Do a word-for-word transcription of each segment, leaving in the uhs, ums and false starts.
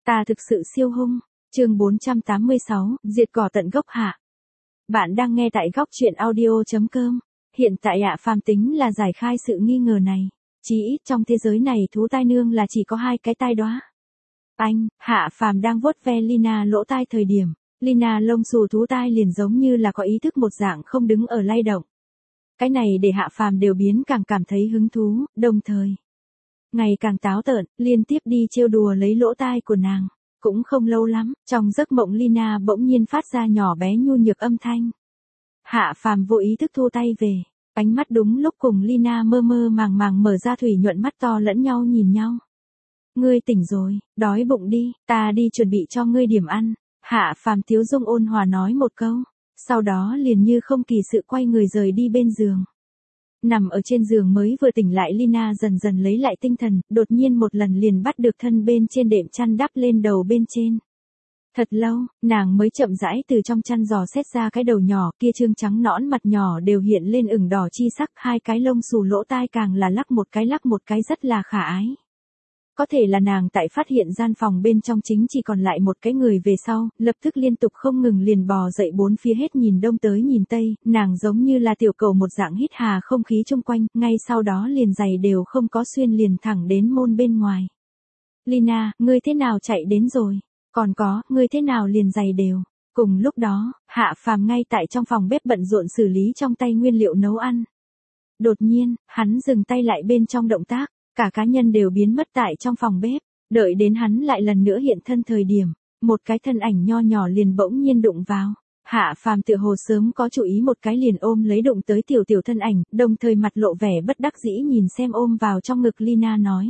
Ta thực sự siêu hung. Chương bốn trăm tám mươi sáu, diệt cỏ tận gốc hạ. Bạn đang nghe tại góc truyện audio chấm com. Hiện tại Hạ Phàm tính là giải khai sự nghi ngờ này. Chí ít trong thế giới này thú tai nương là chỉ có hai cái tai đóa. Anh, Hạ Phàm đang vuốt ve Lina lỗ tai thời điểm, Lina lông xù thú tai liền giống như là có ý thức một dạng không đứng ở lay động. Cái này để Hạ Phàm đều biến càng cảm thấy hứng thú, đồng thời ngày càng táo tợn, liên tiếp đi trêu đùa lấy lỗ tai của nàng. Cũng không lâu lắm, trong giấc mộng Lina bỗng nhiên phát ra nhỏ bé nhu nhược âm thanh. Hạ Phàm vô ý thức thu tay về, ánh mắt đúng lúc cùng Lina mơ mơ màng màng mở ra thủy nhuận mắt to lẫn nhau nhìn nhau. Ngươi tỉnh rồi, đói bụng đi, ta đi chuẩn bị cho ngươi điểm ăn. Hạ Phàm thiếu dung ôn hòa nói một câu, sau đó liền như không kỳ sự quay người rời đi bên giường. Nằm ở trên giường mới vừa tỉnh lại Lina dần dần lấy lại tinh thần, đột nhiên một lần liền bắt được thân bên trên đệm chăn đắp lên đầu bên trên. Thật lâu, nàng mới chậm rãi từ trong chăn dò xét ra cái đầu nhỏ kia trương trắng nõn mặt nhỏ đều hiện lên ửng đỏ chi sắc, hai cái lông xù lỗ tai càng là lắc một cái lắc một cái rất là khả ái. Có thể là nàng tại phát hiện gian phòng bên trong chính chỉ còn lại một cái người về sau, lập tức liên tục không ngừng liền bò dậy bốn phía hết nhìn đông tới nhìn tây, nàng giống như là tiểu cầu một dạng hít hà không khí chung quanh, ngay sau đó liền giày đều không có xuyên liền thẳng đến môn bên ngoài. Lina, ngươi thế nào chạy đến rồi? Còn có, ngươi thế nào liền giày đều? Cùng lúc đó, Hạ Phàm ngay tại trong phòng bếp bận rộn xử lý trong tay nguyên liệu nấu ăn. Đột nhiên, hắn dừng tay lại bên trong động tác. Cả cá nhân đều biến mất tại trong phòng bếp, đợi đến hắn lại lần nữa hiện thân thời điểm, một cái thân ảnh nho nhỏ liền bỗng nhiên đụng vào. Hạ Phàm tựa hồ sớm có chú ý một cái liền ôm lấy đụng tới tiểu tiểu thân ảnh, đồng thời mặt lộ vẻ bất đắc dĩ nhìn xem ôm vào trong ngực Lina nói.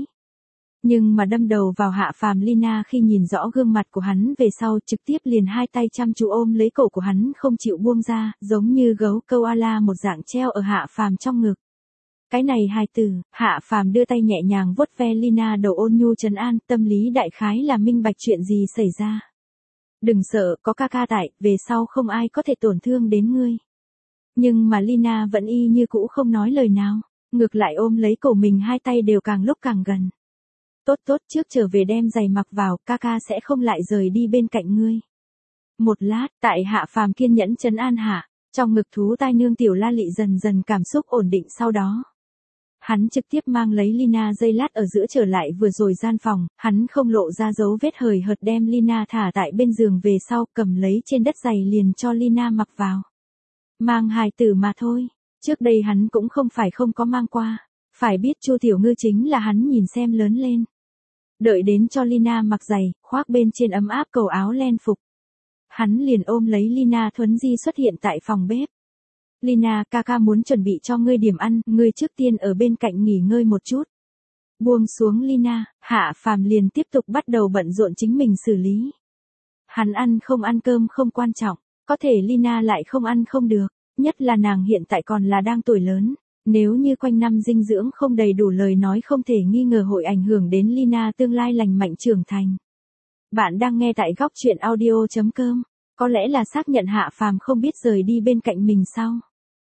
Nhưng mà đâm đầu vào Hạ Phàm Lina khi nhìn rõ gương mặt của hắn về sau trực tiếp liền hai tay chăm chú ôm lấy cổ của hắn không chịu buông ra, giống như gấu koala một dạng treo ở Hạ Phàm trong ngực. Cái này hai từ, Hạ Phàm đưa tay nhẹ nhàng vuốt ve Lina đầu ôn nhu trấn an, tâm lý đại khái là minh bạch chuyện gì xảy ra. Đừng sợ, có ca ca tại, về sau không ai có thể tổn thương đến ngươi. Nhưng mà Lina vẫn y như cũ không nói lời nào, ngược lại ôm lấy cổ mình hai tay đều càng lúc càng gần. Tốt tốt, trước trở về đem giày mặc vào, ca ca sẽ không lại rời đi bên cạnh ngươi. Một lát, tại Hạ Phàm kiên nhẫn trấn an hạ, trong ngực thú tai nương tiểu La Lị dần dần cảm xúc ổn định sau đó. Hắn trực tiếp mang lấy Lina dây lát ở giữa trở lại vừa rồi gian phòng, hắn không lộ ra dấu vết hời hợt đem Lina thả tại bên giường về sau, cầm lấy trên đất giày liền cho Lina mặc vào. Mang hài tử mà thôi, trước đây hắn cũng không phải không có mang qua, phải biết Chu Tiểu Ngư chính là hắn nhìn xem lớn lên. Đợi đến cho Lina mặc giày, khoác bên trên ấm áp cầu áo len phục. Hắn liền ôm lấy Lina thuấn di xuất hiện tại phòng bếp. Lina, ca ca muốn chuẩn bị cho ngươi điểm ăn, ngươi trước tiên ở bên cạnh nghỉ ngơi một chút. Buông xuống Lina, Hạ Phàm liền tiếp tục bắt đầu bận rộn chính mình xử lý. Hắn ăn không ăn cơm không quan trọng, có thể Lina lại không ăn không được, nhất là nàng hiện tại còn là đang tuổi lớn. Nếu như quanh năm dinh dưỡng không đầy đủ lời nói không thể nghi ngờ hội ảnh hưởng đến Lina tương lai lành mạnh trưởng thành. Bạn đang nghe tại góc truyện audio chấm com, có lẽ là xác nhận Hạ Phàm không biết rời đi bên cạnh mình sau.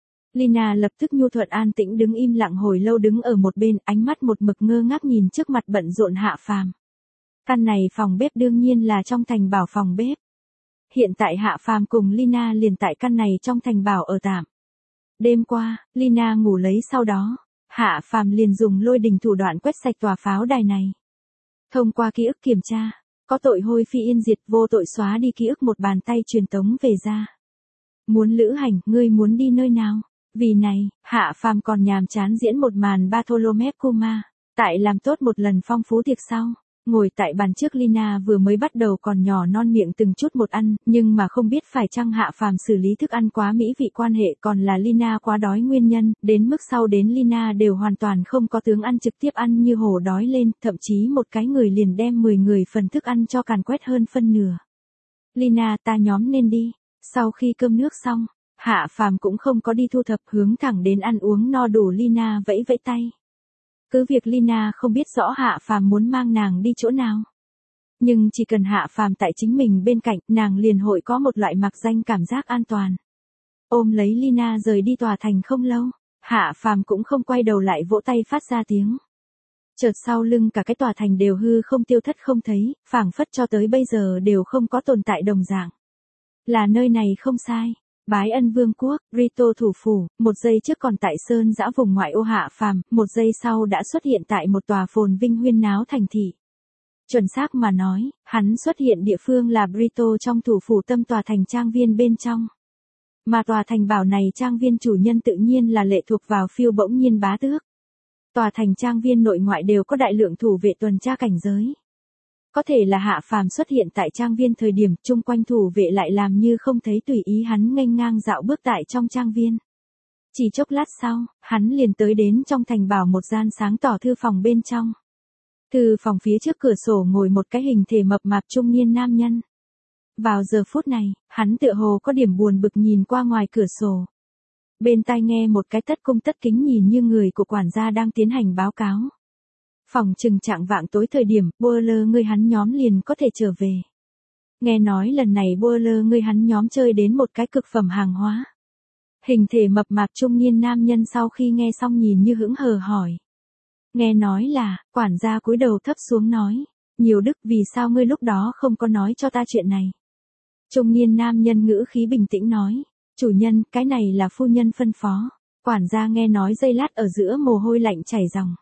Lina lập tức nhu thuận an tĩnh đứng im lặng hồi lâu đứng ở một bên, ánh mắt một mực ngơ ngác nhìn trước mặt bận rộn Hạ Phàm. Căn này phòng bếp đương nhiên là trong thành bảo phòng bếp. Hiện tại Hạ Phàm cùng Lina liền tại căn này trong thành bảo ở tạm. Đêm qua, Lina ngủ lấy sau đó, Hạ Phàm liền dùng lôi đình thủ đoạn quét sạch tòa pháo đài này. Thông qua ký ức kiểm tra, có tội hôi phi yên diệt, vô tội xóa đi ký ức, một bàn tay truyền tống về ra. Muốn lữ hành, ngươi muốn đi nơi nào? Vì này, Hạ Phàm còn nhàm chán diễn một màn Bartholomew Kuma, tại làm tốt một lần phong phú tiệc sau. Ngồi tại bàn trước Lina vừa mới bắt đầu còn nhỏ non miệng từng chút một ăn, nhưng mà không biết phải chăng Hạ Phàm xử lý thức ăn quá mỹ vị quan hệ còn là Lina quá đói nguyên nhân, đến mức sau đến Lina đều hoàn toàn không có tướng ăn trực tiếp ăn như hổ đói lên, thậm chí một cái người liền đem mười người phần thức ăn cho càn quét hơn phân nửa. Lina, ta nhóm nên đi. Sau khi cơm nước xong, Hạ Phàm cũng không có đi thu thập, hướng thẳng đến ăn uống no đủ. Lina vẫy vẫy tay. Cứ việc Lina không biết rõ Hạ Phàm muốn mang nàng đi chỗ nào. Nhưng chỉ cần Hạ Phàm tại chính mình bên cạnh, nàng liền hội có một loại mặc danh cảm giác an toàn. Ôm lấy Lina rời đi tòa thành không lâu, Hạ Phàm cũng không quay đầu lại vỗ tay phát ra tiếng. Chợt sau lưng cả cái tòa thành đều hư không tiêu thất không thấy, phảng phất cho tới bây giờ đều không có tồn tại đồng dạng. Là nơi này không sai. Bái Ân Vương quốc, Rito thủ phủ, một giây trước còn tại sơn dã vùng ngoại ô hạ phàm, một giây sau đã xuất hiện tại một tòa phồn vinh huyên náo thành thị. Chuẩn xác mà nói, hắn xuất hiện địa phương là Brito trong thủ phủ tâm tòa thành trang viên bên trong. Mà tòa thành bảo này trang viên chủ nhân tự nhiên là lệ thuộc vào phiêu bỗng nhiên bá tước. Tòa thành trang viên nội ngoại đều có đại lượng thủ vệ tuần tra cảnh giới. Có thể là hạ phàm xuất hiện tại trang viên thời điểm chung quanh thủ vệ lại làm như không thấy tùy ý hắn nghênh ngang dạo bước tại trong trang viên. Chỉ chốc lát sau, hắn liền tới đến trong thành bảo một gian sáng tỏ thư phòng bên trong. Thư phòng phía trước cửa sổ ngồi một cái hình thể mập mạp trung niên nam nhân. Vào giờ phút này, hắn tựa hồ có điểm buồn bực nhìn qua ngoài cửa sổ. Bên tai nghe một cái tất cung tất kính nhìn như người của quản gia đang tiến hành báo cáo. Phòng chừng trạng vạng tối thời điểm, Boiler người hắn nhóm liền có thể trở về. Nghe nói lần này Boiler người hắn nhóm chơi đến một cái cực phẩm hàng hóa. Hình thể mập mạp trung niên nam nhân sau khi nghe xong nhìn như hững hờ hỏi. Nghe nói là, quản gia cúi đầu thấp xuống nói. Nhiều Đức vì sao ngươi lúc đó không có nói cho ta chuyện này. Trung niên nam nhân ngữ khí bình tĩnh nói. Chủ nhân, cái này là phu nhân phân phó. Quản gia nghe nói giây lát ở giữa mồ hôi lạnh chảy ròng.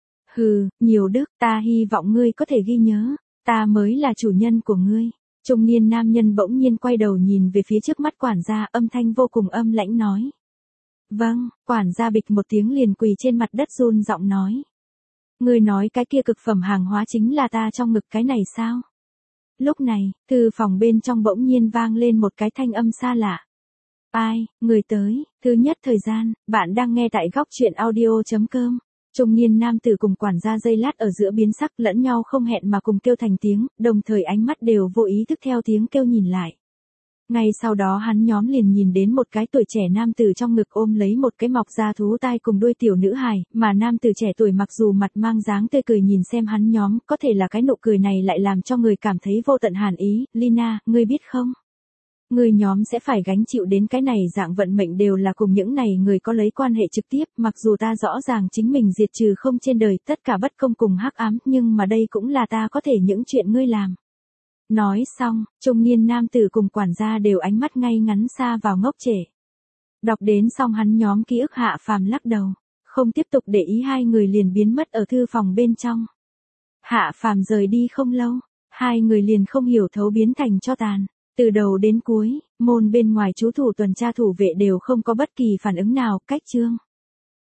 Hừ, Nhiều Đức, ta hy vọng ngươi có thể ghi nhớ, ta mới là chủ nhân của ngươi. Trung niên nam nhân bỗng nhiên quay đầu nhìn về phía trước mắt quản gia, âm thanh vô cùng âm lãnh nói. Vâng, quản gia bịch một tiếng liền quỳ trên mặt đất run giọng nói. Ngươi nói cái kia cực phẩm hàng hóa chính là ta trong ngực cái này sao? Lúc này, thư phòng bên trong bỗng nhiên vang lên một cái thanh âm xa lạ. Ai, người tới, thứ nhất thời gian, bạn đang nghe tại góc truyện audio.com. Trung niên nam tử cùng quản gia giây lát ở giữa biến sắc lẫn nhau không hẹn mà cùng kêu thành tiếng, đồng thời ánh mắt đều vô ý thức theo tiếng kêu nhìn lại. Ngay sau đó hắn nhóm liền nhìn đến một cái tuổi trẻ nam tử trong ngực ôm lấy một cái mọc da thú tai cùng đuôi tiểu nữ hài, mà nam tử trẻ tuổi mặc dù mặt mang dáng tươi cười nhìn xem hắn nhóm, có thể là cái nụ cười này lại làm cho người cảm thấy vô tận hàn ý. Lina, ngươi biết không? Người nhóm sẽ phải gánh chịu đến cái này dạng vận mệnh đều là cùng những này người có lấy quan hệ trực tiếp, mặc dù ta rõ ràng chính mình diệt trừ không trên đời tất cả bất công cùng hắc ám, nhưng mà đây cũng là ta có thể những chuyện ngươi làm. Nói xong, trung niên nam tử cùng quản gia đều ánh mắt ngay ngắn xa vào ngốc trệ. Đọc đến xong hắn nhóm ký ức hạ phàm lắc đầu, không tiếp tục để ý hai người liền biến mất ở thư phòng bên trong. Hạ phàm rời đi không lâu, hai người liền không hiểu thấu biến thành tro tàn. Từ đầu đến cuối, môn bên ngoài chú thủ tuần tra thủ vệ đều không có bất kỳ phản ứng nào, cách chương.